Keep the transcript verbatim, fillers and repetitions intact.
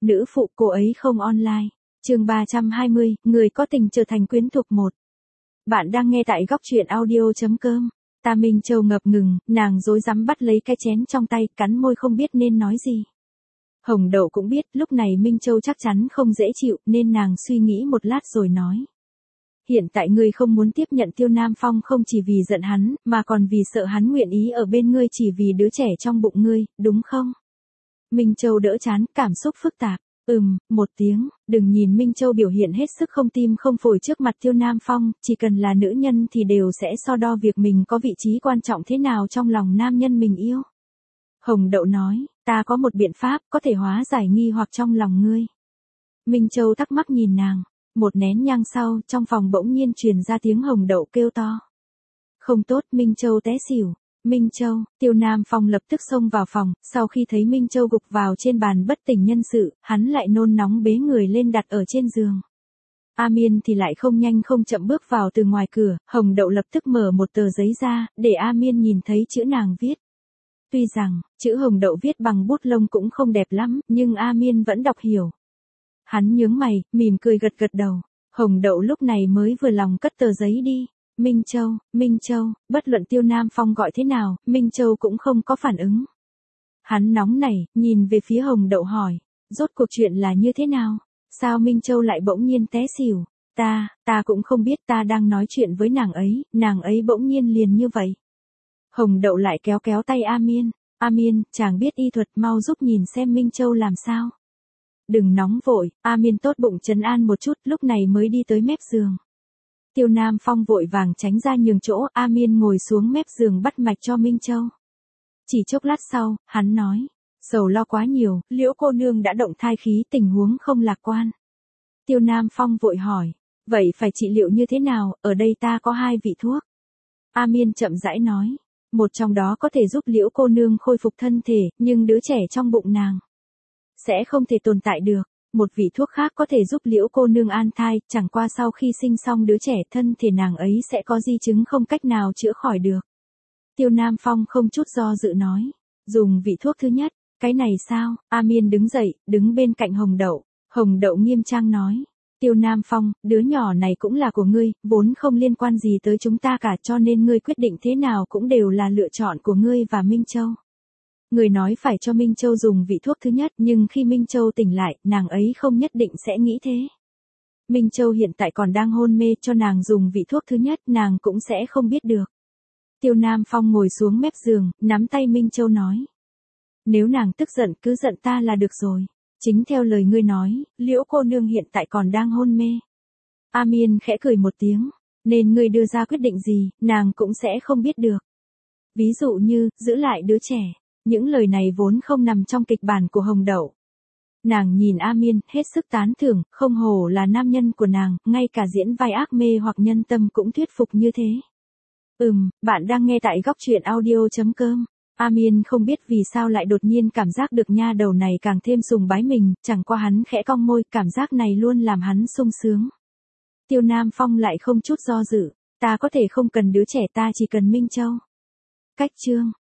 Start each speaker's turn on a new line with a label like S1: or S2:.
S1: nữ phụ cô ấy không online. Chương ba trăm hai mươi, người có tình trở thành quyến thuộc một. Bạn đang nghe tại góc truyện audio chấm com. Ta Minh Châu ngập ngừng, nàng rối rắm bắt lấy cái chén trong tay, cắn môi không biết nên nói gì. Hồng Đậu cũng biết lúc này Minh Châu chắc chắn không dễ chịu nên nàng suy nghĩ một lát rồi nói. Hiện tại ngươi không muốn tiếp nhận Tiêu Nam Phong không chỉ vì giận hắn, mà còn vì sợ hắn nguyện ý ở bên ngươi chỉ vì đứa trẻ trong bụng ngươi, đúng không? Minh Châu đỡ chán, cảm xúc phức tạp. Ừm, một tiếng, đừng nhìn Minh Châu biểu hiện hết sức không tim không phổi trước mặt Tiêu Nam Phong, chỉ cần là nữ nhân thì đều sẽ so đo việc mình có vị trí quan trọng thế nào trong lòng nam nhân mình yêu. Hồng Đậu nói, ta có một biện pháp có thể hóa giải nghi hoặc trong lòng ngươi. Minh Châu thắc mắc nhìn nàng, một nén nhang sau, trong phòng bỗng nhiên truyền ra tiếng Hồng Đậu kêu to. Không tốt, Minh Châu té xỉu. Minh Châu, Tiêu Nam Phong lập tức xông vào phòng, sau khi thấy Minh Châu gục vào trên bàn bất tỉnh nhân sự, hắn lại nôn nóng bế người lên đặt ở trên giường. A Miên thì lại không nhanh không chậm bước vào từ ngoài cửa, Hồng Đậu lập tức mở một tờ giấy ra, để A Miên nhìn thấy chữ nàng viết. Tuy rằng, chữ Hồng Đậu viết bằng bút lông cũng không đẹp lắm, nhưng A Miên vẫn đọc hiểu. Hắn nhướng mày, mỉm cười gật gật đầu, Hồng Đậu lúc này mới vừa lòng cất tờ giấy đi. Minh Châu, Minh Châu, bất luận Tiêu Nam Phong gọi thế nào, Minh Châu cũng không có phản ứng. Hắn nóng nảy, nhìn về phía Hồng Đậu hỏi, rốt cuộc chuyện là như thế nào? Sao Minh Châu lại bỗng nhiên té xỉu? Ta, ta cũng không biết, ta đang nói chuyện với nàng ấy, nàng ấy bỗng nhiên liền như vậy. Hồng Đậu lại kéo kéo tay A Miên, A Miên, chàng biết y thuật, mau giúp nhìn xem Minh Châu làm sao. Đừng nóng vội, A Miên tốt bụng trấn an một chút, lúc này mới đi tới mép giường. Tiêu Nam Phong vội vàng tránh ra nhường chỗ, A Miên ngồi xuống mép giường bắt mạch cho Minh Châu. Chỉ chốc lát sau, hắn nói, sầu lo quá nhiều, Liễu cô nương đã động thai khí, tình huống không lạc quan. Tiêu Nam Phong vội hỏi, vậy phải trị liệu như thế nào, ở đây ta có hai vị thuốc. A Miên chậm rãi nói, một trong đó có thể giúp Liễu cô nương khôi phục thân thể, nhưng đứa trẻ trong bụng nàng sẽ không thể tồn tại được. Một vị thuốc khác có thể giúp Liễu cô nương an thai, chẳng qua sau khi sinh xong đứa trẻ thân thể nàng ấy sẽ có di chứng không cách nào chữa khỏi được. Tiêu Nam Phong không chút do dự nói, dùng vị thuốc thứ nhất, cái này sao? A Miên đứng dậy, đứng bên cạnh Hồng Đậu. Hồng Đậu nghiêm trang nói, Tiêu Nam Phong, đứa nhỏ này cũng là của ngươi, vốn không liên quan gì tới chúng ta cả, cho nên ngươi quyết định thế nào cũng đều là lựa chọn của ngươi và Minh Châu. Người nói phải cho Minh Châu dùng vị thuốc thứ nhất, nhưng khi Minh Châu tỉnh lại, nàng ấy không nhất định sẽ nghĩ thế. Minh Châu hiện tại còn đang hôn mê, cho nàng dùng vị thuốc thứ nhất, nàng cũng sẽ không biết được. Tiêu Nam Phong ngồi xuống mép giường, nắm tay Minh Châu nói. Nếu nàng tức giận cứ giận ta là được rồi. Chính theo lời ngươi nói, Liễu cô nương hiện tại còn đang hôn mê. A Miên khẽ cười một tiếng, nên ngươi đưa ra quyết định gì, nàng cũng sẽ không biết được. Ví dụ như, giữ lại đứa trẻ. Những lời này vốn không nằm trong kịch bản của Hồng Đậu. Nàng nhìn A Miên, hết sức tán thưởng, không hổ là nam nhân của nàng, ngay cả diễn vai ác mê hoặc nhân tâm cũng thuyết phục như thế. Ừm, bạn đang nghe tại góc truyện audio chấm com. A Miên không biết vì sao lại đột nhiên cảm giác được nha đầu này càng thêm sùng bái mình, chẳng qua hắn khẽ cong môi, cảm giác này luôn làm hắn sung sướng. Tiêu Nam Phong lại không chút do dự, ta có thể không cần đứa trẻ, ta chỉ cần Minh Châu. Cách chương